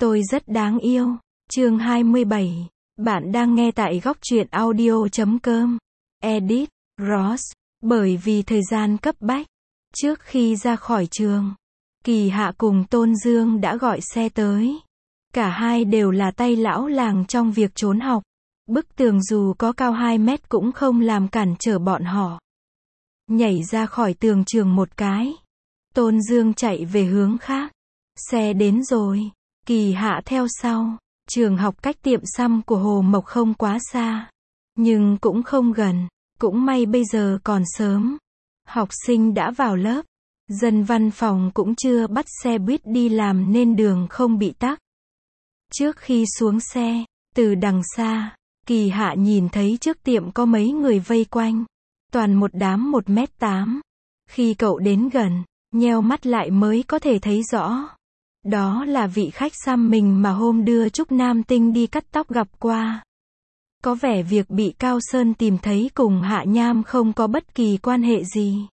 Tôi rất đáng yêu. Chương 27. Bạn đang nghe tại góc truyện audio.com. Edit, Ross. Bởi vì thời gian cấp bách. Trước khi ra khỏi trường, Kỳ Hạ cùng Tôn Dương đã gọi xe tới. Cả hai đều là tay lão làng trong việc trốn học. Bức tường dù có cao 2 mét cũng không làm cản trở bọn họ. Nhảy ra khỏi tường trường một cái. Tôn Dương chạy về hướng khác. Xe đến rồi. Kỳ Hạ theo sau. Trường học cách tiệm xăm của Hồ Mộc không quá xa. Nhưng cũng không gần. Cũng may bây giờ còn sớm. Học sinh đã vào lớp. Dân văn phòng cũng chưa bắt xe buýt đi làm nên đường không bị tắc. Trước khi xuống xe, từ đằng xa, Kỳ Hạ nhìn thấy trước tiệm có mấy người vây quanh. Toàn một đám 1m8. Khi cậu đến gần, nheo mắt lại mới có thể thấy rõ. Đó là vị khách xăm mình mà hôm đưa Trúc Nam Tinh đi cắt tóc gặp qua. Có vẻ việc bị Cao Sơn tìm thấy cùng Hạ Nham không có bất kỳ quan hệ gì.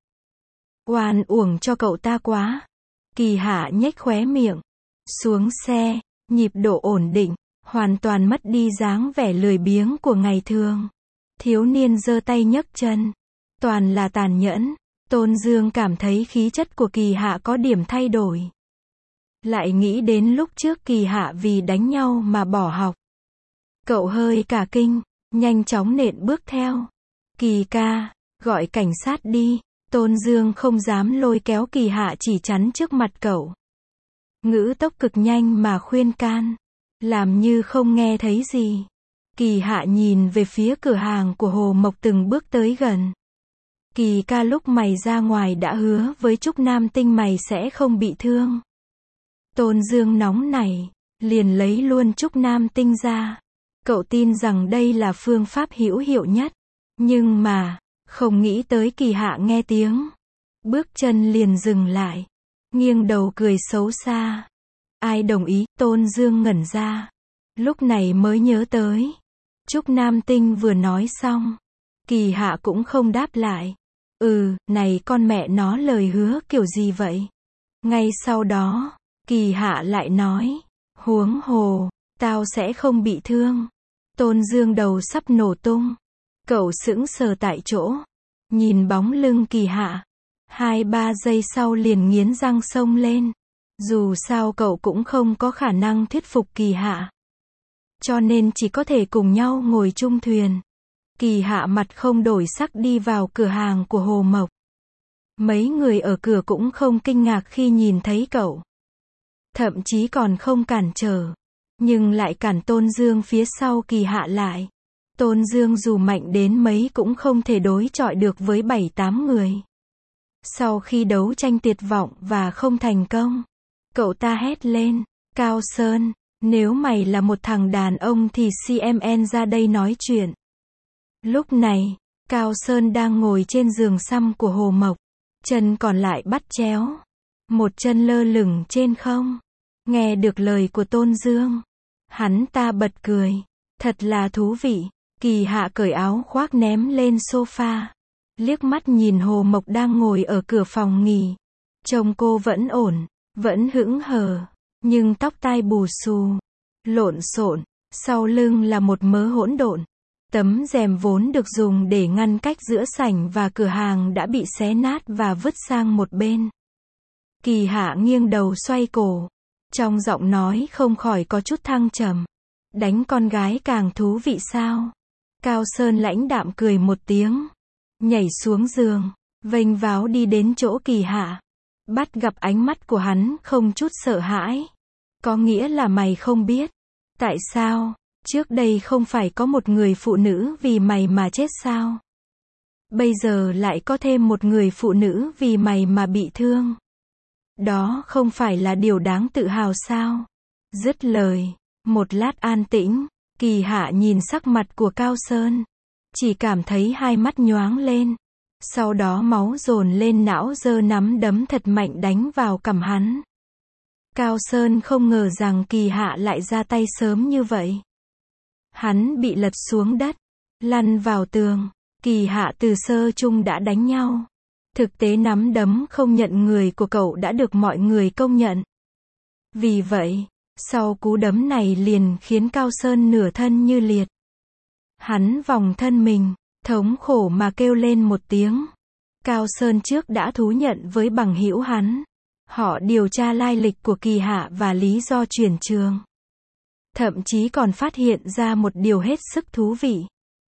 Oan uổng cho cậu ta quá. Kỳ Hạ nhếch khóe miệng. Xuống xe, nhịp độ ổn định, hoàn toàn mất đi dáng vẻ lười biếng của ngày thường. Thiếu niên giơ tay nhấc chân. Toàn là tàn nhẫn. Tôn Dương cảm thấy khí chất của Kỳ Hạ có điểm thay đổi. Lại nghĩ đến lúc trước Kỳ Hạ vì đánh nhau mà bỏ học. Cậu hơi cả kinh, nhanh chóng nện bước theo. Kỳ ca, gọi cảnh sát đi. Tôn Dương không dám lôi kéo Kỳ Hạ chỉ chắn trước mặt cậu. Ngữ tốc cực nhanh mà khuyên can. Làm như không nghe thấy gì. Kỳ Hạ nhìn về phía cửa hàng của Hồ Mộc từng bước tới gần. Kỳ ca lúc mày ra ngoài đã hứa với Trúc Nam Tinh mày sẽ không bị thương. Tôn Dương nóng nảy, liền lấy luôn Trúc Nam Tinh ra. Cậu tin rằng đây là phương pháp hữu hiệu nhất. Nhưng mà, không nghĩ tới Kỳ Hạ nghe tiếng. Bước chân liền dừng lại. Nghiêng đầu cười xấu xa. Ai đồng ý? Tôn Dương ngẩn ra. Lúc này mới nhớ tới. Trúc Nam Tinh vừa nói xong. Kỳ Hạ cũng không đáp lại. Này con mẹ nó lời hứa kiểu gì vậy? Ngay sau đó, Kỳ Hạ lại nói. Huống hồ, tao sẽ không bị thương. Tôn Dương đầu sắp nổ tung. Cậu sững sờ tại chỗ. Nhìn bóng lưng Kỳ Hạ. 2-3 giây sau liền nghiến răng xông lên. Dù sao cậu cũng không có khả năng thuyết phục Kỳ Hạ. Cho nên chỉ có thể cùng nhau ngồi chung thuyền. Kỳ Hạ mặt không đổi sắc đi vào cửa hàng của Hồ Mộc. Mấy người ở cửa cũng không kinh ngạc khi nhìn thấy cậu. Thậm chí còn không cản trở. Nhưng lại cản Tôn Dương phía sau Kỳ Hạ lại. Tôn Dương dù mạnh đến mấy cũng không thể đối chọi được với 7-8 người. Sau khi đấu tranh tuyệt vọng và không thành công, cậu ta hét lên. Cao Sơn, nếu mày là một thằng đàn ông thì CMN ra đây nói chuyện. Lúc này, Cao Sơn đang ngồi trên giường xăm của Hồ Mộc. Chân còn lại bắt chéo. Một chân lơ lửng trên không. Nghe được lời của Tôn Dương. Hắn ta bật cười. Thật là thú vị. Kỳ Hạ cởi áo khoác ném lên sofa. Liếc mắt nhìn Hồ Mộc đang ngồi ở cửa phòng nghỉ. Trông cô vẫn ổn, vẫn hững hờ. Nhưng tóc tai bù xù. Lộn xộn. Sau lưng là một mớ hỗn độn. Tấm rèm vốn được dùng để ngăn cách giữa sảnh và cửa hàng đã bị xé nát và vứt sang một bên. Kỳ Hạ nghiêng đầu xoay cổ. Trong giọng nói không khỏi có chút thăng trầm. Đánh con gái càng thú vị sao? Cao Sơn lãnh đạm cười một tiếng. Nhảy xuống giường. Vênh váo đi đến chỗ Kỳ Hạ. Bắt gặp ánh mắt của hắn không chút sợ hãi. Có nghĩa là mày không biết. Tại sao? Trước đây không phải có một người phụ nữ vì mày mà chết sao? Bây giờ lại có thêm một người phụ nữ vì mày mà bị thương. Đó không phải là điều đáng tự hào sao? Dứt lời, một lát an tĩnh, Kỳ Hạ nhìn sắc mặt của Cao Sơn. Chỉ cảm thấy hai mắt nhoáng lên. Sau đó máu dồn lên não giơ nắm đấm thật mạnh đánh vào cằm hắn. Cao Sơn không ngờ rằng Kỳ Hạ lại ra tay sớm như vậy. Hắn bị lật xuống đất, lăn vào tường. Kỳ Hạ từ sơ chung đã đánh nhau. Thực tế nắm đấm không nhận người của cậu đã được mọi người công nhận. Vì vậy, Sau cú đấm này liền khiến Cao Sơn nửa thân như liệt. Hắn vòng thân mình, thống khổ mà kêu lên một tiếng. Cao Sơn trước đã thú nhận với bằng hữu hắn. Họ điều tra lai lịch của Kỳ Hạ và lý do chuyển trường. Thậm chí còn phát hiện ra một điều hết sức thú vị.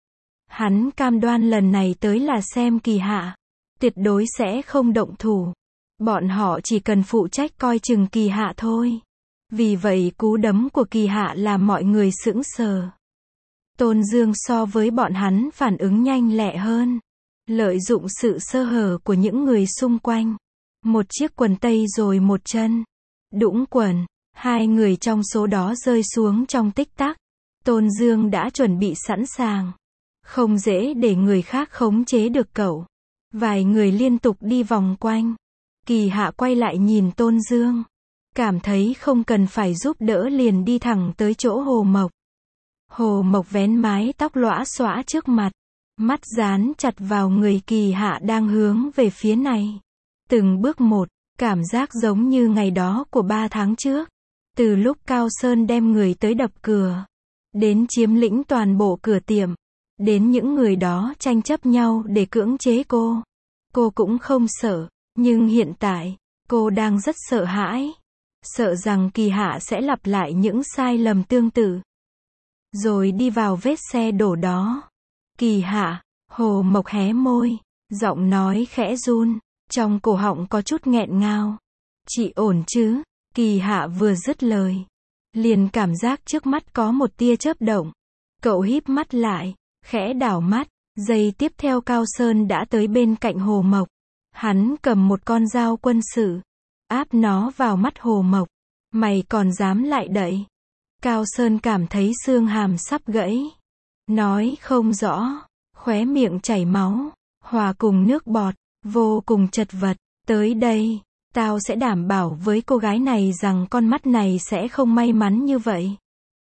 Hắn cam đoan lần này tới là xem Kỳ Hạ. Tuyệt đối sẽ không động thủ. Bọn họ chỉ cần phụ trách coi chừng Kỳ Hạ thôi. Vì vậy cú đấm của Kỳ Hạ làm mọi người sững sờ. Tôn Dương so với bọn hắn phản ứng nhanh lẹ hơn. Lợi dụng sự sơ hở của những người xung quanh. Một chiếc quần tây rồi một chân. Đũng quần. Hai người trong số đó rơi xuống trong tích tắc. Tôn Dương đã chuẩn bị sẵn sàng. Không dễ để người khác khống chế được cậu. Vài người liên tục đi vòng quanh. Kỳ Hạ quay lại nhìn Tôn Dương. Cảm thấy không cần phải giúp đỡ liền đi thẳng tới chỗ Hồ Mộc. Hồ Mộc vén mái tóc lõa xõa trước mặt. Mắt dán chặt vào người Kỳ Hạ đang hướng về phía này. Từng bước một, cảm giác giống như ngày đó của 3 tháng trước. Từ lúc Cao Sơn đem người tới đập cửa. Đến chiếm lĩnh toàn bộ cửa tiệm. Đến những người đó tranh chấp nhau để cưỡng chế cô. Cô cũng không sợ. Nhưng hiện tại, cô đang rất sợ hãi. Sợ rằng Kỳ Hạ sẽ lặp lại những sai lầm tương tự. Rồi đi vào vết xe đổ đó. Kỳ Hạ, Hồ Mộc hé môi. Giọng nói khẽ run. Trong cổ họng có chút nghẹn ngào. Chị ổn chứ? Kỳ Hạ vừa dứt lời. Liền cảm giác trước mắt có một tia chớp động. Cậu híp mắt lại. Khẽ đảo mắt. Giây tiếp theo Cao Sơn đã tới bên cạnh Hồ Mộc. Hắn cầm một con dao quân sự. Áp nó vào mắt Hồ Mộc. Mày còn dám lại đậy? Cao Sơn cảm thấy xương hàm sắp gãy. Nói không rõ. Khóe miệng chảy máu. Hòa cùng nước bọt. Vô cùng chật vật. Tới đây. Tao sẽ đảm bảo với cô gái này rằng con mắt này sẽ không may mắn như vậy.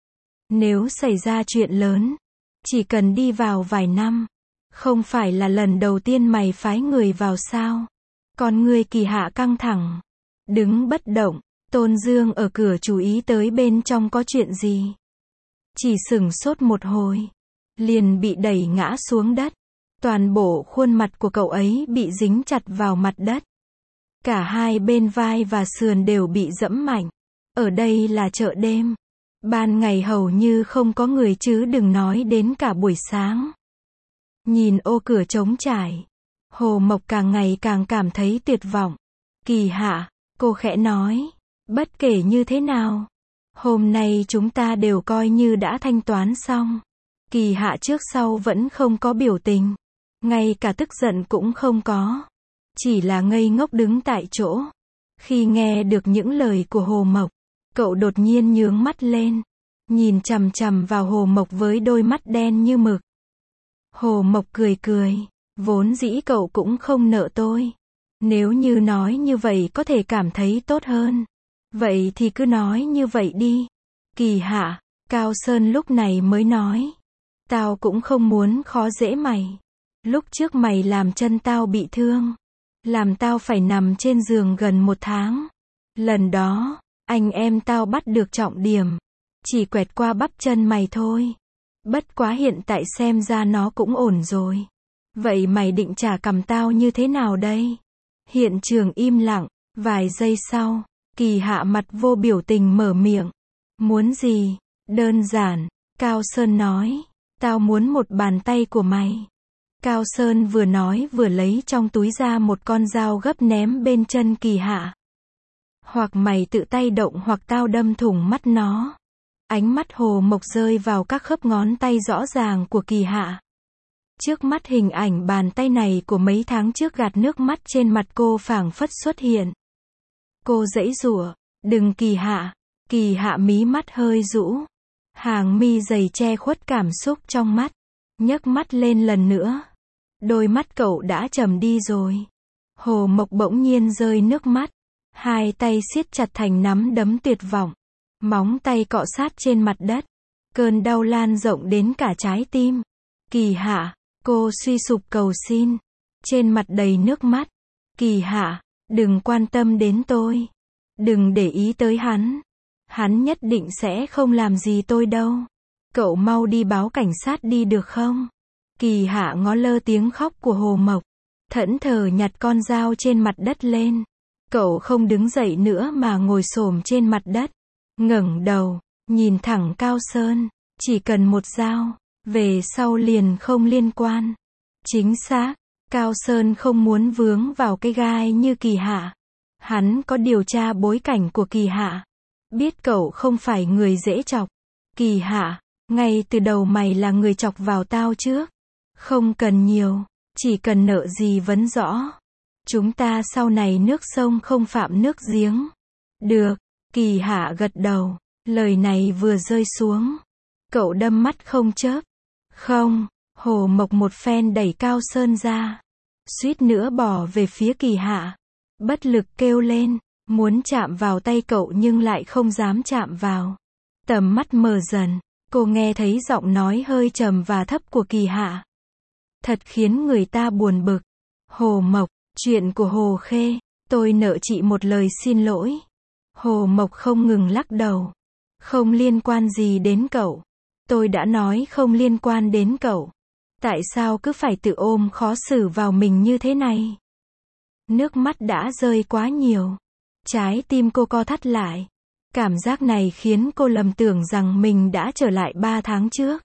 Nếu xảy ra chuyện lớn. Chỉ cần đi vào vài năm. Không phải là lần đầu tiên mày phái người vào sao? Con người Kỳ Hạ căng thẳng. Đứng bất động. Tôn Dương ở cửa chú ý tới bên trong có chuyện gì. Chỉ sửng sốt một hồi. Liền bị đẩy ngã xuống đất. Toàn bộ khuôn mặt của cậu ấy bị dính chặt vào mặt đất. Cả hai bên vai và sườn đều bị dẫm mạnh. Ở đây là chợ đêm. Ban ngày hầu như không có người chứ đừng nói đến cả buổi sáng. Nhìn ô cửa trống trải. Hồ Mộc càng ngày càng cảm thấy tuyệt vọng. Kỳ Hạ, cô khẽ nói. Bất kể như thế nào. Hôm nay chúng ta đều coi như đã thanh toán xong. Kỳ Hạ trước sau vẫn không có biểu tình. Ngay cả tức giận cũng không có. Chỉ là ngây ngốc đứng tại chỗ. Khi nghe được những lời của Hồ Mộc. Cậu đột nhiên nhướng mắt lên. Nhìn chằm chằm vào Hồ Mộc với đôi mắt đen như mực. Hồ Mộc cười cười. Vốn dĩ cậu cũng không nợ tôi. Nếu như nói như vậy có thể cảm thấy tốt hơn. Vậy thì cứ nói như vậy đi. Kỳ Hạ, Cao Sơn lúc này mới nói. Tao cũng không muốn khó dễ mày. Lúc trước mày làm chân tao bị thương. Làm tao phải nằm trên giường gần 1 tháng. Lần đó, anh em tao bắt được trọng điểm. Chỉ quẹt qua bắp chân mày thôi. Bất quá hiện tại xem ra nó cũng ổn rồi. Vậy mày định trả cằm tao như thế nào đây? Hiện trường im lặng. Vài giây sau, Kỳ Hạ mặt vô biểu tình mở miệng. Muốn gì? Đơn giản. Cao Sơn nói. Tao muốn một bàn tay của mày. Cao Sơn vừa nói vừa lấy trong túi ra một con dao gấp ném bên chân Kỳ Hạ. Hoặc mày tự tay động hoặc tao đâm thủng mắt nó. Ánh mắt Hồ Mộc rơi vào các khớp ngón tay rõ ràng của Kỳ Hạ. Trước mắt hình ảnh bàn tay này của mấy tháng trước gạt nước mắt trên mặt cô phảng phất xuất hiện. Cô giãy giụa, đừng Kỳ Hạ. Kỳ Hạ mí mắt hơi rũ. Hàng mi dày che khuất cảm xúc trong mắt. Nhấc mắt lên lần nữa. Đôi mắt cậu đã trầm đi rồi. Hồ Mộc bỗng nhiên rơi nước mắt. Hai tay siết chặt thành nắm đấm tuyệt vọng. Móng tay cọ sát trên mặt đất. Cơn đau lan rộng đến cả trái tim. Kỳ Hạ, cô suy sụp cầu xin. Trên mặt đầy nước mắt. Kỳ Hạ, đừng quan tâm đến tôi. Đừng để ý tới hắn. Hắn nhất định sẽ không làm gì tôi đâu. Cậu mau đi báo cảnh sát đi được không? Kỳ Hạ ngó lơ tiếng khóc của Hồ Mộc. Thẫn thờ nhặt con dao trên mặt đất lên. Cậu không đứng dậy nữa mà ngồi xổm trên mặt đất. Ngẩng đầu, nhìn thẳng Cao Sơn. Chỉ cần một dao, về sau liền không liên quan. Chính xác, Cao Sơn không muốn vướng vào cái gai như Kỳ Hạ. Hắn có điều tra bối cảnh của Kỳ Hạ. Biết cậu không phải người dễ chọc. Kỳ Hạ, ngay từ đầu mày là người chọc vào tao trước. Không cần nhiều, chỉ cần nợ gì vấn rõ. Chúng ta sau này nước sông không phạm nước giếng. Được, Kỳ Hạ gật đầu. Lời này vừa rơi xuống. Cậu đâm mắt không chớp. Không, Hồ Mộc một phen đẩy Cao Sơn ra. Suýt nữa bỏ về phía Kỳ Hạ. Bất lực kêu lên, muốn chạm vào tay cậu nhưng lại không dám chạm vào. Tầm mắt mờ dần, cô nghe thấy giọng nói hơi trầm và thấp của Kỳ Hạ. Thật khiến người ta buồn bực. Hồ Mộc, chuyện của Hồ Khê, tôi nợ chị một lời xin lỗi. Hồ Mộc không ngừng lắc đầu. Không liên quan gì đến cậu. Tôi đã nói không liên quan đến cậu. Tại sao cứ phải tự ôm khó xử vào mình như thế này? Nước mắt đã rơi quá nhiều. Trái tim cô co thắt lại. Cảm giác này khiến cô lầm tưởng rằng mình đã trở lại 3 tháng trước.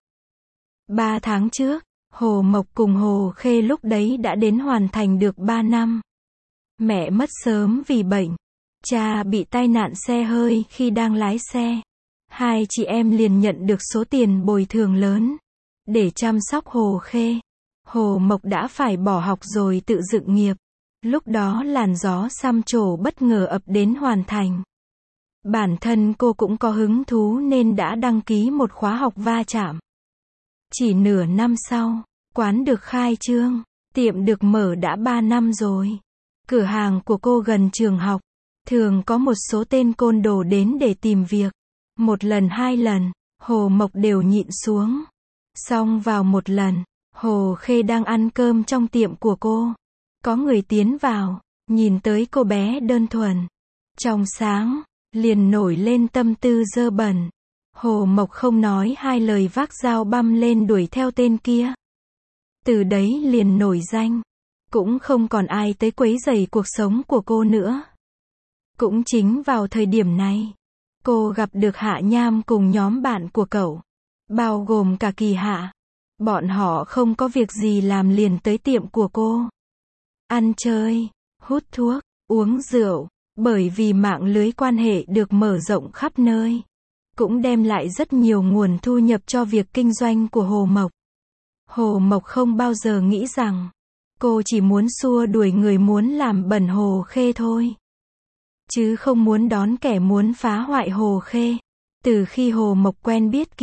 3 tháng trước, Hồ Mộc cùng Hồ Khê lúc đấy đã đến hoàn thành được 3 năm. Mẹ mất sớm vì bệnh. Cha bị tai nạn xe hơi khi đang lái xe. Hai chị em liền nhận được số tiền bồi thường lớn. Để chăm sóc Hồ Khê, Hồ Mộc đã phải bỏ học rồi tự dựng nghiệp. Lúc đó làn gió xăm trổ bất ngờ ập đến hoàn thành. Bản thân cô cũng có hứng thú nên đã đăng ký một khóa học va chạm. Chỉ nửa năm sau, quán được khai trương, tiệm được mở đã 3 năm rồi. Cửa hàng của cô gần trường học. Thường có một số tên côn đồ đến để tìm việc. Một lần 2 lần, Hồ Mộc đều nhịn xuống. Xong vào một lần, Hồ Khê đang ăn cơm trong tiệm của cô. Có người tiến vào, nhìn tới cô bé đơn thuần, trong sáng, liền nổi lên tâm tư dơ bẩn. Hồ Mộc không nói hai lời vác dao băm lên đuổi theo tên kia. Từ đấy liền nổi danh. Cũng không còn ai tới quấy rầy cuộc sống của cô nữa. Cũng chính vào thời điểm này, cô gặp được Hạ Nham cùng nhóm bạn của cậu, bao gồm cả Kỳ Hạ. Bọn họ không có việc gì làm liền tới tiệm của cô. Ăn chơi, hút thuốc, uống rượu, bởi vì mạng lưới quan hệ được mở rộng khắp nơi. Cũng đem lại rất nhiều nguồn thu nhập cho việc kinh doanh của Hồ Mộc. Hồ Mộc không bao giờ nghĩ rằng, cô chỉ muốn xua đuổi người muốn làm bẩn Hồ Khê thôi. Chứ không muốn đón kẻ muốn phá hoại Hồ Khê. Từ khi Hồ Mộc quen biết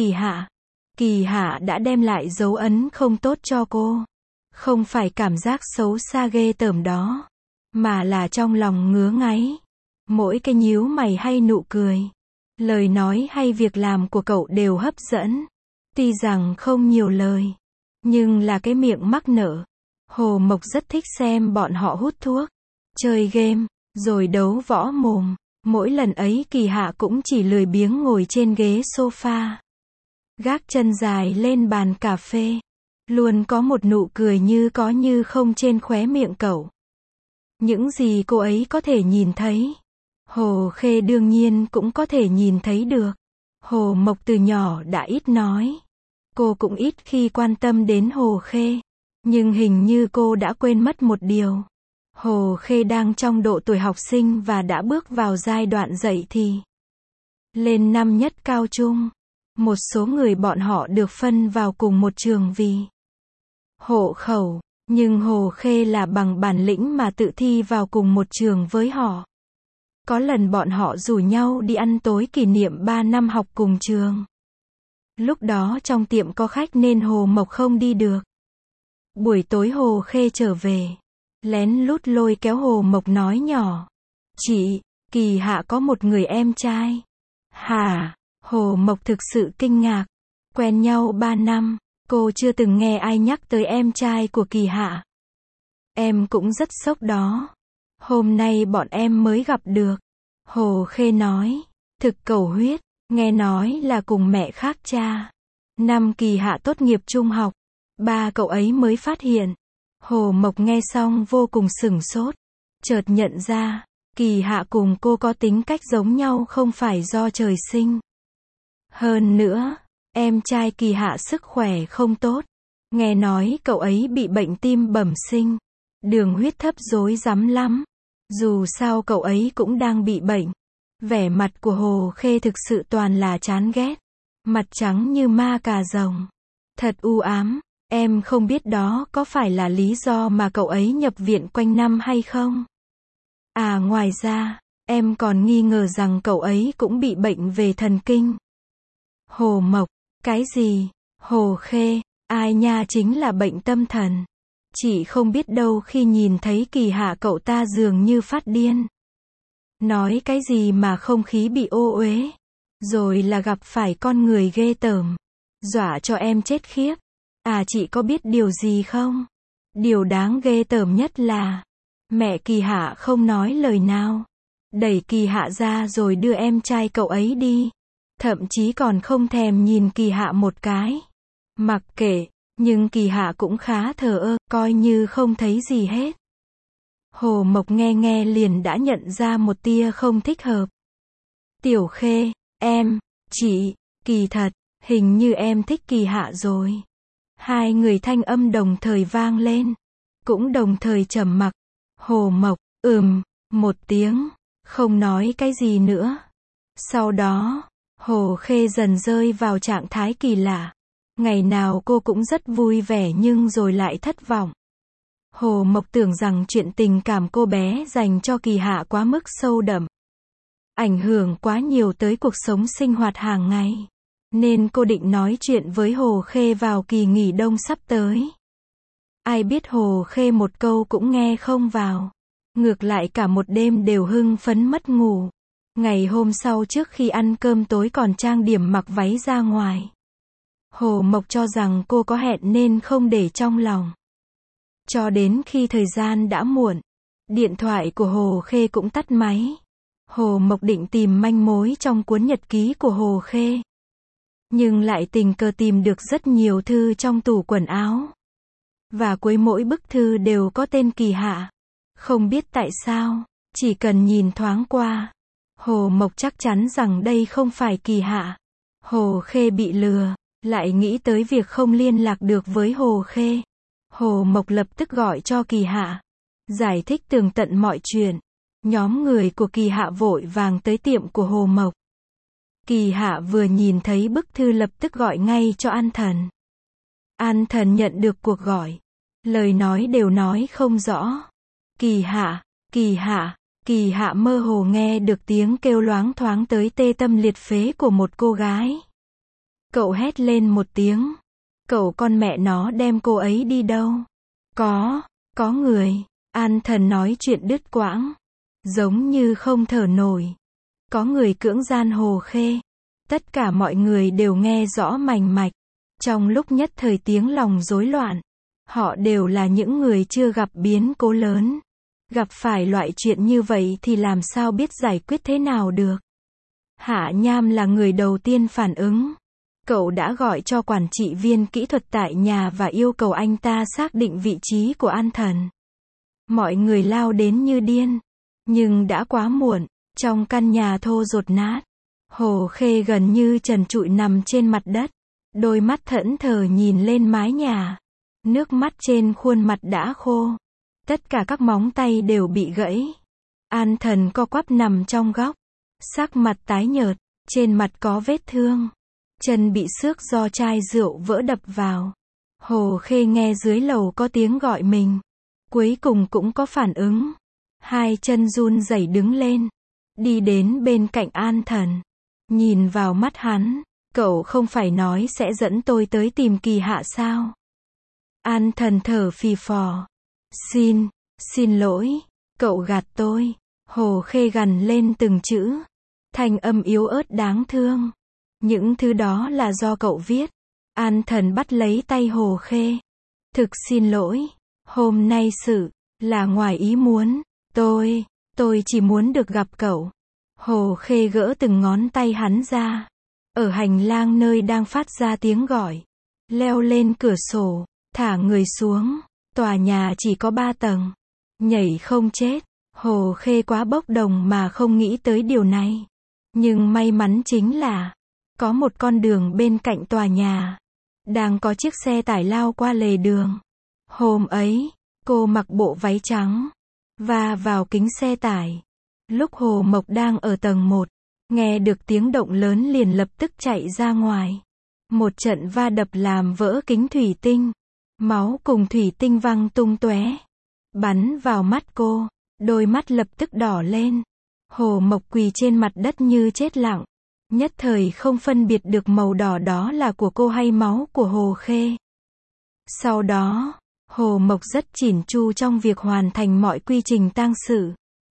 Kỳ Hạ đã đem lại dấu ấn không tốt cho cô. Không phải cảm giác xấu xa ghê tởm đó, mà là trong lòng ngứa ngáy. Mỗi cái nhíu mày hay nụ cười, lời nói hay việc làm của cậu đều hấp dẫn. Tuy rằng không nhiều lời, nhưng là cái miệng mắc nợ. Hồ Mộc rất thích xem bọn họ hút thuốc, chơi game, rồi đấu võ mồm. Mỗi lần ấy Kỳ Hạ cũng chỉ lười biếng ngồi trên ghế sofa, gác chân dài lên bàn cà phê. Luôn có một nụ cười như có như không trên khóe miệng cậu. Những gì cô ấy có thể nhìn thấy, Hồ Khê đương nhiên cũng có thể nhìn thấy được. Hồ Mộc từ nhỏ đã ít nói. Cô cũng ít khi quan tâm đến Hồ Khê. Nhưng hình như cô đã quên mất một điều. Hồ Khê đang trong độ tuổi học sinh và đã bước vào giai đoạn dậy thì. Lên năm nhất cao trung. Một số người bọn họ được phân vào cùng một trường vì hộ khẩu. Nhưng Hồ Khê là bằng bản lĩnh mà tự thi vào cùng một trường với họ. Có lần bọn họ rủ nhau đi ăn tối kỷ niệm 3 năm học cùng trường. Lúc đó trong tiệm có khách nên Hồ Mộc không đi được. Buổi tối Hồ Khê trở về, lén lút lôi kéo Hồ Mộc nói nhỏ. Chị, Kỳ Hạ có một người em trai. Hả? Hồ Mộc thực sự kinh ngạc. Quen nhau 3 năm, cô chưa từng nghe ai nhắc tới em trai của Kỳ Hạ. Em cũng rất sốc đó. Hôm nay bọn em mới gặp được. Hồ Khê nói. thực cầu huyết, nghe nói là cùng mẹ khác cha. Năm Kỳ Hạ tốt nghiệp trung học, ba cậu ấy mới phát hiện. Hồ Mộc nghe xong vô cùng sửng sốt, chợt nhận ra, Kỳ Hạ cùng cô có tính cách giống nhau không phải do trời sinh. Hơn nữa, em trai Kỳ Hạ sức khỏe không tốt, nghe nói cậu ấy bị bệnh tim bẩm sinh, đường huyết thấp rối rắm lắm. Dù sao cậu ấy cũng đang bị bệnh. Vẻ mặt của Hồ Khê thực sự toàn là chán ghét, mặt trắng như ma cà rồng, thật u ám. Em không biết đó có phải là lý do mà cậu ấy nhập viện quanh năm hay không? À ngoài ra, em còn nghi ngờ rằng cậu ấy cũng bị bệnh về thần kinh. Hồ Mộc, cái gì? Hồ Khê, ai nha, chính là bệnh tâm thần. Chị không biết đâu, khi nhìn thấy Kỳ Hạ cậu ta dường như phát điên. Nói cái gì mà không khí bị ô uế, rồi là gặp phải con người ghê tởm, dọa cho em chết khiếp. À chị có biết điều gì không? Điều đáng ghê tởm nhất là mẹ Kỳ Hạ không nói lời nào, đẩy Kỳ Hạ ra rồi đưa em trai cậu ấy đi, thậm chí còn không thèm nhìn Kỳ Hạ một cái. Mặc kệ, nhưng Kỳ Hạ cũng khá thờ ơ, coi như không thấy gì hết. Hồ Mộc nghe liền đã nhận ra một tia không thích hợp. Tiểu Khê, chị, kỳ thật, hình như em thích Kỳ Hạ rồi. Hai người thanh âm đồng thời vang lên, cũng đồng thời trầm mặc. Hồ Mộc, một tiếng, không nói cái gì nữa. Sau đó, Hồ Khê dần rơi vào trạng thái kỳ lạ. Ngày nào cô cũng rất vui vẻ nhưng rồi lại thất vọng. Hồ Mộc tưởng rằng chuyện tình cảm cô bé dành cho Kỳ Hạ quá mức sâu đậm, ảnh hưởng quá nhiều tới cuộc sống sinh hoạt hàng ngày, nên cô định nói chuyện với Hồ Khê vào kỳ nghỉ đông sắp tới. Ai biết Hồ Khê một câu cũng nghe không vào. Ngược lại cả một đêm đều hưng phấn mất ngủ. Ngày hôm sau trước khi ăn cơm tối còn trang điểm mặc váy ra ngoài. Hồ Mộc cho rằng cô có hẹn nên không để trong lòng. Cho đến khi thời gian đã muộn, điện thoại của Hồ Khê cũng tắt máy. Hồ Mộc định tìm manh mối trong cuốn nhật ký của Hồ Khê, nhưng lại tình cờ tìm được rất nhiều thư trong tủ quần áo. Và cuối mỗi bức thư đều có tên Kỳ Hạ. Không biết tại sao, chỉ cần nhìn thoáng qua, Hồ Mộc chắc chắn rằng đây không phải Kỳ Hạ. Hồ Khê bị lừa, lại nghĩ tới việc không liên lạc được với Hồ Khê. Hồ Mộc lập tức gọi cho Kỳ Hạ, giải thích tường tận mọi chuyện. Nhóm người của Kỳ Hạ vội vàng tới tiệm của Hồ Mộc. Kỳ Hạ vừa nhìn thấy bức thư lập tức gọi ngay cho An Thần. An Thần nhận được cuộc gọi, lời nói đều nói không rõ. Kỳ Hạ, Kỳ Hạ mơ hồ nghe được tiếng kêu loáng thoáng tới tê tâm liệt phế của một cô gái. Cậu hét lên một tiếng. Cậu con mẹ nó đem cô ấy đi đâu? Có người. An Thần nói chuyện đứt quãng, giống như không thở nổi. Có người cưỡng gian Hồ Khê. Tất cả mọi người đều nghe rõ mành mạch. Trong lúc nhất thời tiếng lòng rối loạn. Họ đều là những người chưa gặp biến cố lớn. Gặp phải loại chuyện như vậy thì làm sao biết giải quyết thế nào được. Hạ Nham là người đầu tiên phản ứng. Cậu đã gọi cho quản trị viên kỹ thuật tại nhà và yêu cầu anh ta xác định vị trí của An Thần. Mọi người lao đến như điên. Nhưng đã quá muộn. Trong căn nhà thô rột nát, Hồ Khê gần như trần trụi nằm trên mặt đất. Đôi mắt thẫn thờ nhìn lên mái nhà. Nước mắt trên khuôn mặt đã khô. Tất cả các móng tay đều bị gãy. An Thần co quắp nằm trong góc. Sắc mặt tái nhợt. Trên mặt có vết thương. Chân bị xước do chai rượu vỡ đập vào. Hồ Khê nghe dưới lầu có tiếng gọi mình. Cuối cùng cũng có phản ứng. Hai chân run rẩy đứng lên. Đi đến bên cạnh An Thần. Nhìn vào mắt hắn. Cậu không phải nói sẽ dẫn tôi tới tìm Kỳ Hạ sao? An Thần thở phì phò. Xin lỗi. Cậu gạt tôi. Hồ Khê gằn lên từng chữ. Thanh âm yếu ớt đáng thương. Những thứ đó là do cậu viết. An Thần bắt lấy tay Hồ Khê. Thực xin lỗi. Hôm nay sự là ngoài ý muốn. Tôi chỉ muốn được gặp cậu. Hồ Khê gỡ từng ngón tay hắn ra. Ở hành lang nơi đang phát ra tiếng gọi. Leo lên cửa sổ, thả người xuống. Tòa nhà chỉ có 3 tầng. Nhảy không chết. Hồ Khê quá bốc đồng mà không nghĩ tới điều này. Nhưng may mắn chính là có một con đường bên cạnh tòa nhà. Đang có chiếc xe tải lao qua lề đường. Hôm ấy, cô mặc bộ váy trắng và vào kính xe tải. Lúc Hồ Mộc đang ở tầng 1, nghe được tiếng động lớn liền lập tức chạy ra ngoài. Một trận va đập làm vỡ kính thủy tinh. Máu cùng thủy tinh văng tung tóe, bắn vào mắt cô, đôi mắt lập tức đỏ lên. Hồ Mộc quỳ trên mặt đất như chết lặng, nhất thời không phân biệt được màu đỏ đó là của cô hay máu của Hồ Khê. Sau đó, Hồ Mộc rất chỉn chu trong việc hoàn thành mọi quy trình tang sự.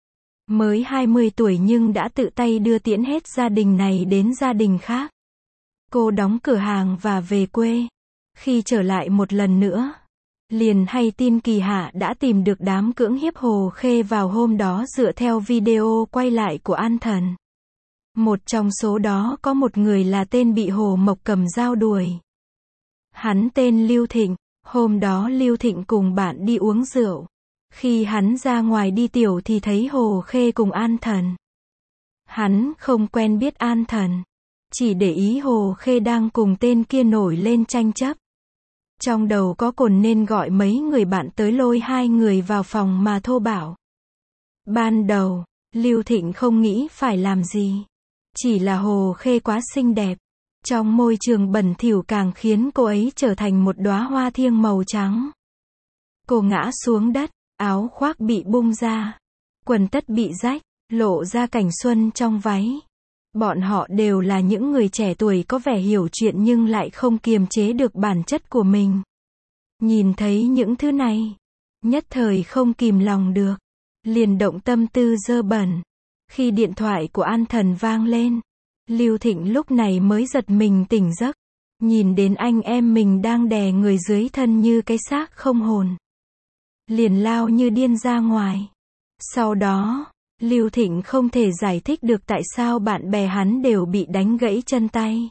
Mới 20 tuổi nhưng đã tự tay đưa tiễn hết gia đình này đến gia đình khác. Cô đóng cửa hàng và về quê. Khi trở lại một lần nữa, liền hay tin Kỳ Hạ đã tìm được đám cưỡng hiếp Hồ Khê vào hôm đó dựa theo video quay lại của An Thần. Một trong số đó có một người là tên bị Hồ Mộc cầm dao đuổi. Hắn tên Lưu Thịnh. Hôm đó Lưu Thịnh cùng bạn đi uống rượu. Khi hắn ra ngoài đi tiểu thì thấy Hồ Khê cùng An Thần. Hắn không quen biết An Thần, chỉ để ý Hồ Khê đang cùng tên kia nổi lên tranh chấp. Trong đầu có cồn nên gọi mấy người bạn tới lôi hai người vào phòng mà thô bạo. Ban đầu, Lưu Thịnh không nghĩ phải làm gì. Chỉ là Hồ Khê quá xinh đẹp. Trong môi trường bẩn thỉu càng khiến cô ấy trở thành một đóa hoa thiêng màu trắng. Cô ngã xuống đất, áo khoác bị bung ra, quần tất bị rách, lộ ra cảnh xuân trong váy. Bọn họ đều là những người trẻ tuổi có vẻ hiểu chuyện nhưng lại không kiềm chế được bản chất của mình. Nhìn thấy những thứ này, nhất thời không kìm lòng được, liền động tâm tư dơ bẩn. Khi điện thoại của An Thần vang lên, Lưu Thịnh lúc này mới giật mình tỉnh giấc, nhìn đến anh em mình đang đè người dưới thân như cái xác không hồn. Liền lao như điên ra ngoài. Sau đó, Lưu Thịnh không thể giải thích được tại sao bạn bè hắn đều bị đánh gãy chân tay.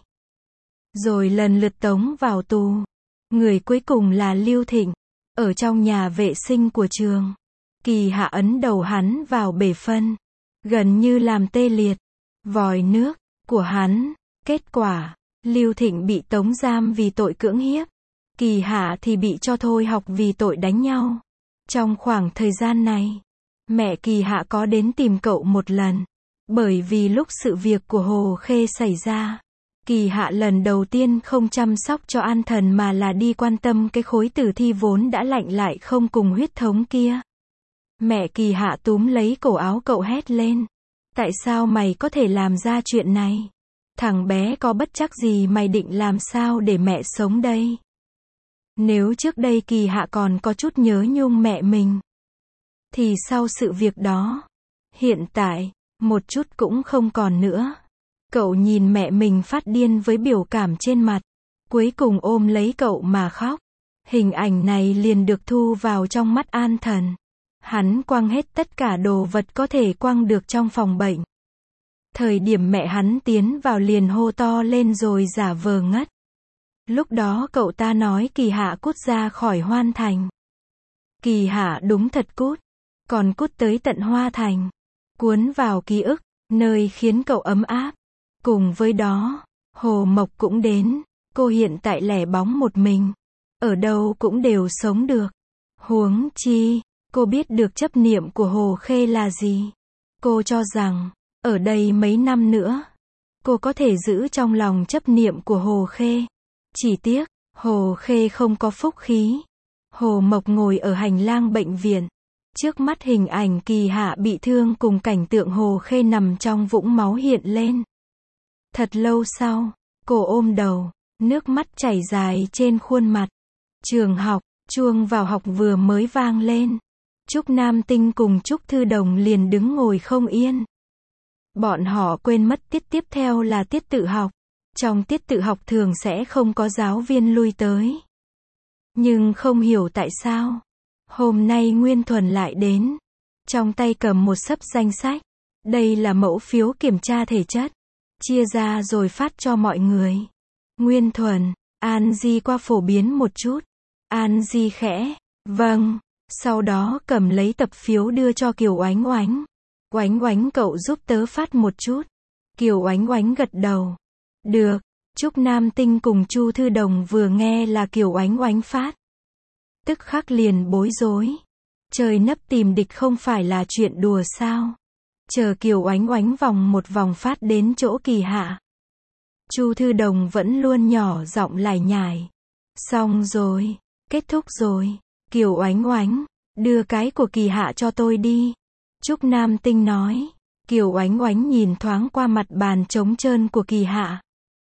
Rồi lần lượt tống vào tù. Người cuối cùng là Lưu Thịnh, ở trong nhà vệ sinh của trường. Kỳ Hạ ấn đầu hắn vào bể phân, gần như làm tê liệt vòi nước của hắn. Kết quả, Lưu Thịnh bị tống giam vì tội cưỡng hiếp. Kỳ Hạ thì bị cho thôi học vì tội đánh nhau. Trong khoảng thời gian này, mẹ Kỳ Hạ có đến tìm cậu một lần. Bởi vì lúc sự việc của Hồ Khê xảy ra, Kỳ Hạ lần đầu tiên không chăm sóc cho An Thần mà là đi quan tâm cái khối tử thi vốn đã lạnh lại không cùng huyết thống kia. Mẹ Kỳ Hạ túm lấy cổ áo cậu hét lên. Tại sao mày có thể làm ra chuyện này? Thằng bé có bất trắc gì mày định làm sao để mẹ sống đây? Nếu trước đây Kỳ Hạ còn có chút nhớ nhung mẹ mình, thì sau sự việc đó, hiện tại, một chút cũng không còn nữa. Cậu nhìn mẹ mình phát điên với biểu cảm trên mặt, cuối cùng ôm lấy cậu mà khóc. Hình ảnh này liền được thu vào trong mắt An Thần. Hắn quăng hết tất cả đồ vật có thể quăng được trong phòng bệnh. Thời điểm mẹ hắn tiến vào liền hô to lên rồi giả vờ ngất. Lúc đó cậu ta nói Kỳ Hạ cút ra khỏi Hoan Thành. Kỳ Hạ đúng thật cút, còn cút tới tận Hoa Thành, cuốn vào ký ức, nơi khiến cậu ấm áp. Cùng với đó, Hồ Mộc cũng đến, cô hiện tại lẻ bóng một mình, ở đâu cũng đều sống được. Huống chi, cô biết được chấp niệm của Hồ Khê là gì. Cô cho rằng, ở đây mấy năm nữa, cô có thể giữ trong lòng chấp niệm của Hồ Khê. Chỉ tiếc, Hồ Khê không có phúc khí. Hồ Mộc ngồi ở hành lang bệnh viện. Trước mắt hình ảnh Kỳ Hạ bị thương cùng cảnh tượng Hồ Khê nằm trong vũng máu hiện lên. Thật lâu sau, cô ôm đầu, nước mắt chảy dài trên khuôn mặt. Trường học, chuông vào học vừa mới vang lên. Trúc Nam Tinh cùng Trúc Thư Đồng liền đứng ngồi không yên. Bọn họ quên mất tiết tiếp theo là tiết tự học. Trong tiết tự học thường sẽ không có giáo viên lui tới. Nhưng không hiểu tại sao, hôm nay Nguyên Thuần lại đến. Trong tay cầm một xấp danh sách. Đây là mẫu phiếu kiểm tra thể chất. Chia ra rồi phát cho mọi người. Nguyên Thuần, Angie qua phổ biến một chút. Angie khẽ, vâng. Sau đó cầm lấy tập phiếu đưa cho Kiều Oánh Oánh. Oánh Oánh cậu giúp tớ phát một chút. Kiều Oánh Oánh gật đầu. Được. Trúc Nam Tinh cùng Chu Thư Đồng vừa nghe là Kiều Oánh Oánh phát. Tức khắc liền bối rối. Chơi nấp tìm địch không phải là chuyện đùa sao? Chờ Kiều Oánh Oánh vòng một vòng phát đến chỗ Kỳ Hạ. Chu Thư Đồng vẫn luôn nhỏ giọng lải nhải. Xong rồi, kết thúc rồi. Kiều Oánh Oánh, đưa cái của Kỳ Hạ cho tôi đi. Trúc Nam Tinh nói. Kiều Oánh Oánh nhìn thoáng qua mặt bàn trống trơn của Kỳ Hạ.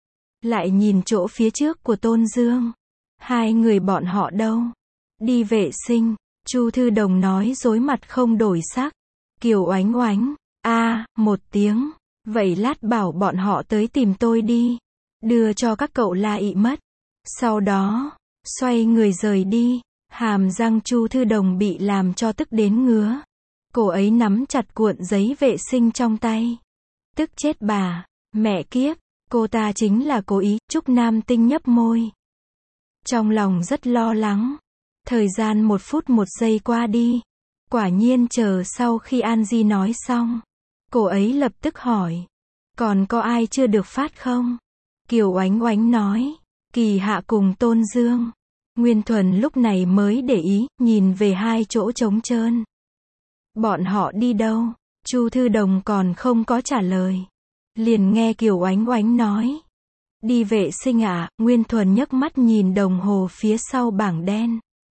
Lại nhìn chỗ phía trước của Tôn Dương. Hai người bọn họ đâu? Đi vệ sinh. Chu Thư Đồng nói dối mặt không đổi sắc. Kiều Oánh Oánh, một tiếng. Vậy lát bảo bọn họ tới tìm tôi đi. Đưa cho các cậu la ị mất. Sau đó, xoay người rời đi. Hàm răng Chu Thư Đồng bị làm cho tức đến ngứa. Cô ấy nắm chặt cuộn giấy vệ sinh trong tay. Tức chết bà, mẹ kiếp, cô ta chính là cố ý. Trúc Nam Tinh nhấp môi. Trong lòng rất lo lắng. Thời gian 1 phút 1 giây qua đi. Quả nhiên chờ sau khi Angie nói xong. Cô ấy lập tức hỏi. Còn có ai chưa được phát không? Kiều Oánh Oánh nói. Kỳ Hạ cùng Tôn Dương. Nguyên Thuần lúc này mới để ý, nhìn về hai chỗ trống trơn. Bọn họ đi đâu? Chu Thư Đồng còn không có trả lời. Liền nghe Kiều Oánh Oánh nói. Đi vệ sinh ạ. Nguyên Thuần nhấc mắt nhìn đồng hồ phía sau bảng đen.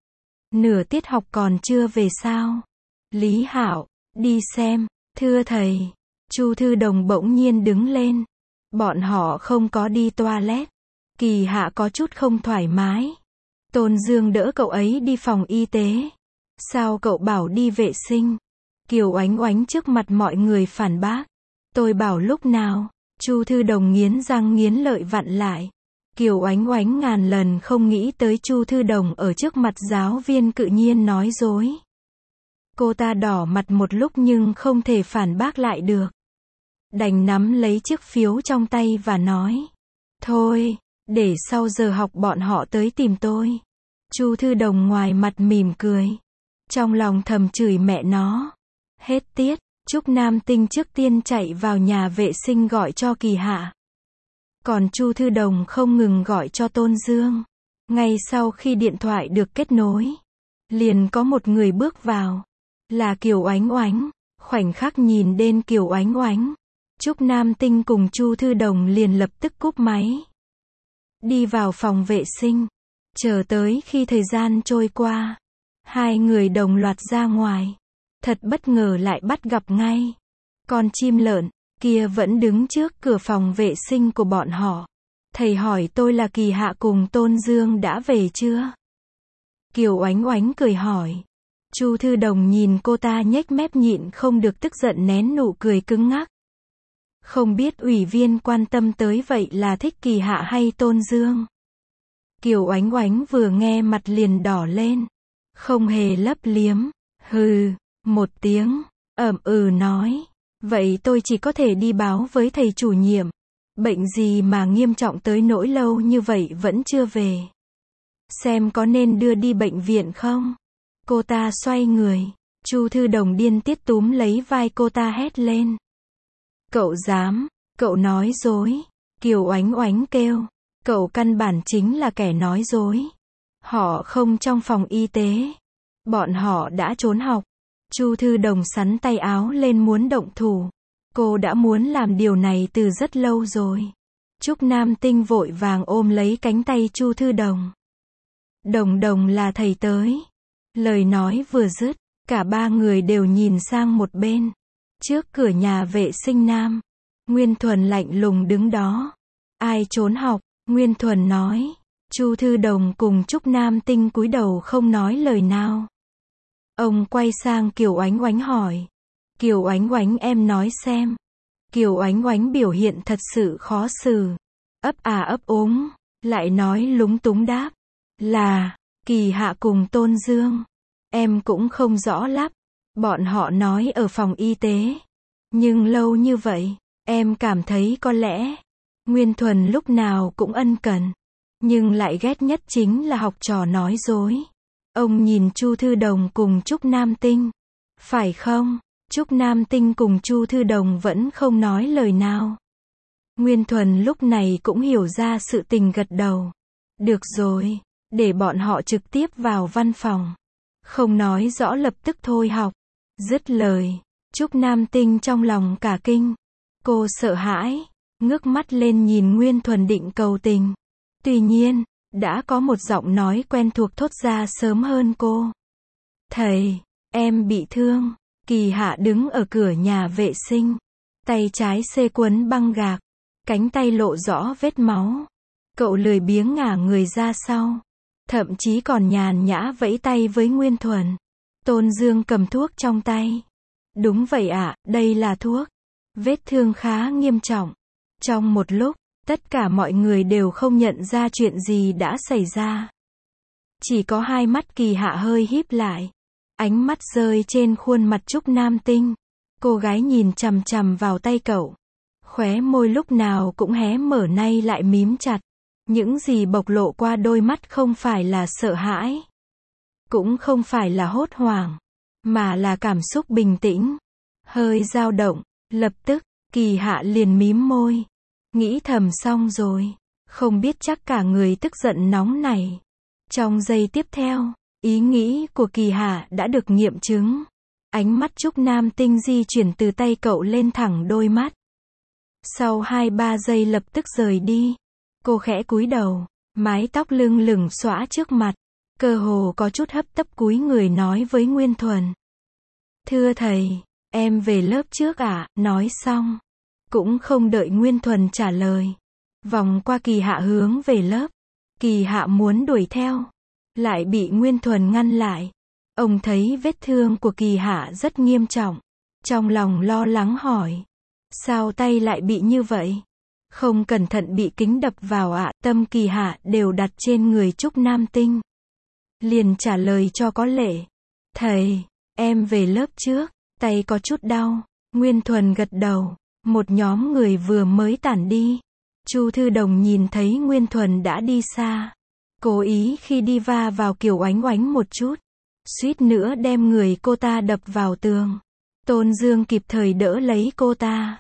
Nửa tiết học còn chưa về sao? Lý Hạo, đi xem. Thưa thầy. Chu Thư Đồng bỗng nhiên đứng lên. Bọn họ không có đi toilet. Kỳ Hạ có chút không thoải mái. Tôn Dương đỡ cậu ấy đi phòng y tế. Sao cậu bảo đi vệ sinh? Kiều Oánh Oánh trước mặt mọi người phản bác. Tôi bảo lúc nào? Chu Thư Đồng nghiến răng nghiến lợi vặn lại. Kiều Oánh Oánh ngàn lần không nghĩ tới Chu Thư Đồng ở trước mặt giáo viên cự nhiên nói dối. Cô ta đỏ mặt một lúc nhưng không thể phản bác lại được. Đành nắm lấy chiếc phiếu trong tay và nói. Thôi, để sau giờ học bọn họ tới tìm tôi. Chu Thư Đồng ngoài mặt mỉm cười. Trong lòng thầm chửi mẹ nó. Hết tiết, Trúc Nam Tinh trước tiên chạy vào nhà vệ sinh gọi cho Kỳ Hạ. Còn Chu Thư Đồng không ngừng gọi cho Tôn Dương. Ngay sau khi điện thoại được kết nối, liền có một người bước vào. Là Kiều Oánh Oánh. Khoảnh khắc nhìn đến Kiều Oánh Oánh, Trúc Nam Tinh cùng Chu Thư Đồng liền lập tức cúp máy. Đi vào phòng vệ sinh. Chờ tới khi thời gian trôi qua, hai người đồng loạt ra ngoài. Thật bất ngờ lại bắt gặp ngay. Con chim lợn kia vẫn đứng trước cửa phòng vệ sinh của bọn họ. Thầy hỏi tôi là Kỳ Hạ cùng Tôn Dương đã về chưa? Kiều Oánh Oánh cười hỏi. Chu Thư Đồng nhìn cô ta nhếch mép nhịn không được tức giận nén nụ cười cứng ngắc. Không biết ủy viên quan tâm tới vậy là thích Kỳ Hạ hay Tôn Dương? Kiều Oánh Oánh vừa nghe mặt liền đỏ lên. Không hề lấp liếm. Hừ, một tiếng, nói. Vậy tôi chỉ có thể đi báo với thầy chủ nhiệm. Bệnh gì mà nghiêm trọng tới nỗi lâu như vậy vẫn chưa về. Xem có nên đưa đi bệnh viện không? Cô ta xoay người. Chu Thư Đồng điên tiết túm lấy vai cô ta hét lên. Cậu dám, cậu nói dối. Kiều Oánh Oánh kêu. Cậu căn bản chính là kẻ nói dối. Họ không trong phòng y tế. Bọn họ đã trốn học. Chu Thư Đồng sắn tay áo lên muốn động thủ. Cô đã muốn làm điều này từ rất lâu rồi. Trúc Nam Tinh vội vàng ôm lấy cánh tay Chu Thư Đồng. Đồng Đồng là thầy tới. Lời nói vừa dứt, cả ba người đều nhìn sang một bên. Trước cửa nhà vệ sinh nam, Nguyên Thuần lạnh lùng đứng đó. Ai trốn học? Nguyên Thuần nói. Chu Thư Đồng cùng Trúc Nam Tinh cúi đầu không nói lời nào. Ông quay sang Kiều Oánh Oánh hỏi. Kiều Oánh Oánh em nói xem. Kiều Oánh Oánh biểu hiện thật sự khó xử. Ấp ấp úng, lại nói lúng túng đáp. Là, Kỳ Hạ cùng Tôn Dương. Em cũng không rõ lắm. Bọn họ nói ở phòng y tế. Nhưng lâu như vậy, em cảm thấy có lẽ, Nguyên Thuần lúc nào cũng ân cần, nhưng lại ghét nhất chính là học trò nói dối. Ông nhìn Chu Thư Đồng cùng Trúc Nam Tinh. Phải không? Trúc Nam Tinh cùng Chu Thư Đồng vẫn không nói lời nào. Nguyên Thuần lúc này cũng hiểu ra sự tình, gật đầu. Được rồi, để bọn họ trực tiếp vào văn phòng. Không nói rõ lập tức thôi học. Dứt lời, Trúc Nam Tinh trong lòng cả kinh. Cô sợ hãi, ngước mắt lên nhìn Nguyên Thuần định cầu tình. Tuy nhiên, đã có một giọng nói quen thuộc thốt ra sớm hơn cô. Thầy, em bị thương. Kỳ Hạ đứng ở cửa nhà vệ sinh. Tay trái xê quấn băng gạc. Cánh tay lộ rõ vết máu. Cậu lười biếng ngả người ra sau. Thậm chí còn nhàn nhã vẫy tay với Nguyên Thuần. Tôn Dương cầm thuốc trong tay. Đúng vậy ạ, đây là thuốc. Vết thương khá nghiêm trọng. Trong một lúc, tất cả mọi người đều không nhận ra chuyện gì đã xảy ra. Chỉ có hai mắt Kỳ Hạ hơi híp lại. Ánh mắt rơi trên khuôn mặt Trúc Nam Tinh. Cô gái nhìn chằm chằm vào tay cậu. Khóe môi lúc nào cũng hé mở nay lại mím chặt. Những gì bộc lộ qua đôi mắt không phải là sợ hãi. Cũng không phải là hốt hoảng. Mà là cảm xúc bình tĩnh. Hơi dao động. Lập tức, Kỳ Hạ liền mím môi. Nghĩ thầm xong rồi. Không biết chắc cả người tức giận nóng này. Trong giây tiếp theo, ý nghĩ của Kỳ Hạ đã được nghiệm chứng. Ánh mắt Trúc Nam Tinh di chuyển từ tay cậu lên thẳng đôi mắt. Sau 2-3 giây lập tức rời đi. Cô khẽ cúi đầu, mái tóc lưng lửng xõa trước mặt. Cơ hồ có chút hấp tấp cúi người nói với Nguyên Thuần. Thưa thầy, em về lớp trước ạ. Nói xong, cũng không đợi Nguyên Thuần trả lời. Vòng qua Kỳ Hạ hướng về lớp. Kỳ Hạ muốn đuổi theo, lại bị Nguyên Thuần ngăn lại. Ông thấy vết thương của Kỳ Hạ rất nghiêm trọng. Trong lòng lo lắng hỏi. Sao tay lại bị như vậy? Không cẩn thận bị kính đập vào ạ. Tâm Kỳ Hạ đều đặt trên người Trúc Nam Tinh. Liền trả lời cho có lệ. Thầy, em về lớp trước. Tay có chút đau. Nguyên Thuần gật đầu. Một nhóm người vừa mới tản đi. Chu Thư Đồng nhìn thấy Nguyên Thuần đã đi xa. Cố ý khi đi va vào Kiều Oánh Oánh một chút. Suýt nữa đem người cô ta đập vào tường. Tôn Dương kịp thời đỡ lấy cô ta.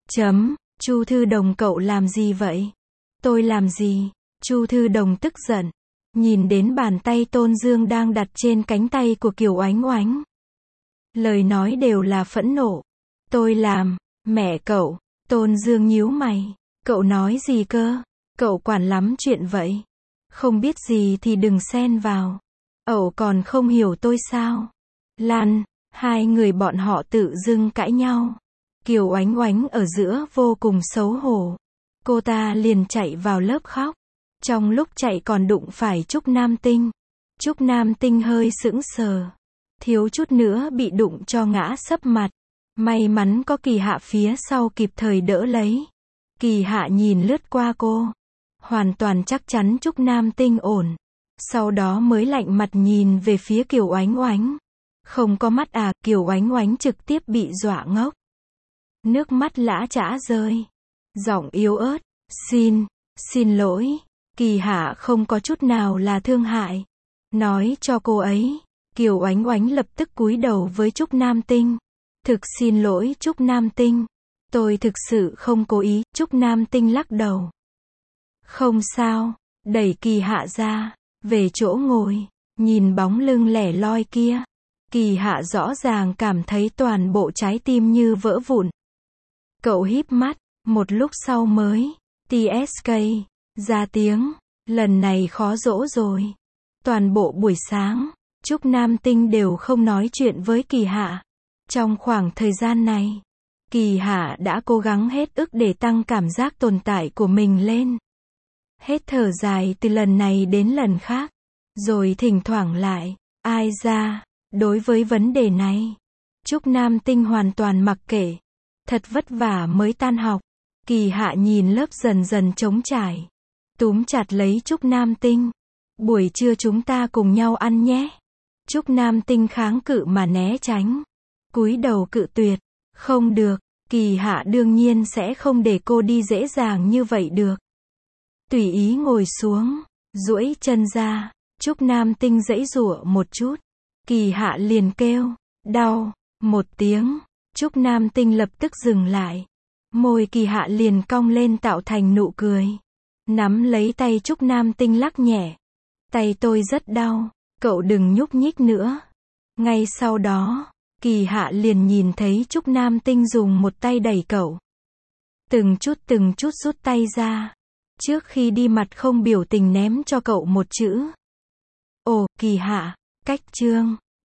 Chu Thư Đồng cậu làm gì vậy? Tôi làm gì? Chu Thư Đồng tức giận. Nhìn đến bàn tay Tôn Dương đang đặt trên cánh tay của Kiều Oánh Oánh. Lời nói đều là phẫn nộ. Tôi làm, mẹ cậu. Tôn Dương nhíu mày. Cậu nói gì cơ? Cậu quản lắm chuyện vậy. Không biết gì thì đừng xen vào. Ẩu còn không hiểu tôi sao? Lan, hai người bọn họ tự dưng cãi nhau. Kiều Oánh Oánh ở giữa vô cùng xấu hổ. Cô ta liền chạy vào lớp khóc. Trong lúc chạy còn đụng phải Trúc Nam Tinh. Trúc Nam Tinh hơi sững sờ. Thiếu chút nữa bị đụng cho ngã sấp mặt. May mắn có Kỳ Hạ phía sau kịp thời đỡ lấy. Kỳ Hạ nhìn lướt qua cô. Hoàn toàn chắc chắn Trúc Nam Tinh ổn. Sau đó mới lạnh mặt nhìn về phía Kiều Oánh Oánh. Không có mắt à? Kiều Oánh Oánh trực tiếp bị dọa ngốc. Nước mắt lã chã rơi. Giọng yếu ớt. Xin lỗi. Kỳ Hạ không có chút nào là thương hại. Nói cho cô ấy. Kiều Oánh Oánh lập tức cúi đầu với Trúc Nam Tinh. Thực xin lỗi Trúc Nam Tinh. Tôi thực sự không cố ý. Trúc Nam Tinh lắc đầu. Không sao. Đẩy Kỳ Hạ ra. Về chỗ ngồi. Nhìn bóng lưng lẻ loi kia. Kỳ Hạ rõ ràng cảm thấy toàn bộ trái tim như vỡ vụn. Cậu híp mắt. Một lúc sau mới. TSK. Ra tiếng. Lần này khó dỗ rồi. Toàn bộ buổi sáng. Trúc Nam Tinh đều không nói chuyện với Kỳ Hạ. Trong khoảng thời gian này. Kỳ Hạ đã cố gắng hết ức để tăng cảm giác tồn tại của mình lên. Hết thở dài từ lần này đến lần khác. Rồi thỉnh thoảng lại. Ai ra. Đối với vấn đề này. Trúc Nam Tinh hoàn toàn mặc kệ. Thật vất vả mới tan học. Kỳ Hạ nhìn lớp dần dần trống trải. Túm chặt lấy Trúc Nam Tinh. Buổi trưa chúng ta cùng nhau ăn nhé. Trúc Nam Tinh kháng cự mà né tránh. Cúi đầu cự tuyệt. Không được. Kỳ Hạ đương nhiên sẽ không để cô đi dễ dàng như vậy được. Tùy ý ngồi xuống, duỗi chân ra, Trúc Nam Tinh giãy giụa một chút. Kỳ Hạ liền kêu, đau, một tiếng. Trúc Nam Tinh lập tức dừng lại. Môi Kỳ Hạ liền cong lên tạo thành nụ cười. Nắm lấy tay Trúc Nam Tinh lắc nhẹ. Tay tôi rất đau, cậu đừng nhúc nhích nữa. Ngay sau đó, Kỳ Hạ liền nhìn thấy Trúc Nam Tinh dùng một tay đẩy cậu. Từng chút rút tay ra. Trước khi đi mặt không biểu tình ném cho cậu một chữ. Ồ, Kỳ Hạ, cách chương.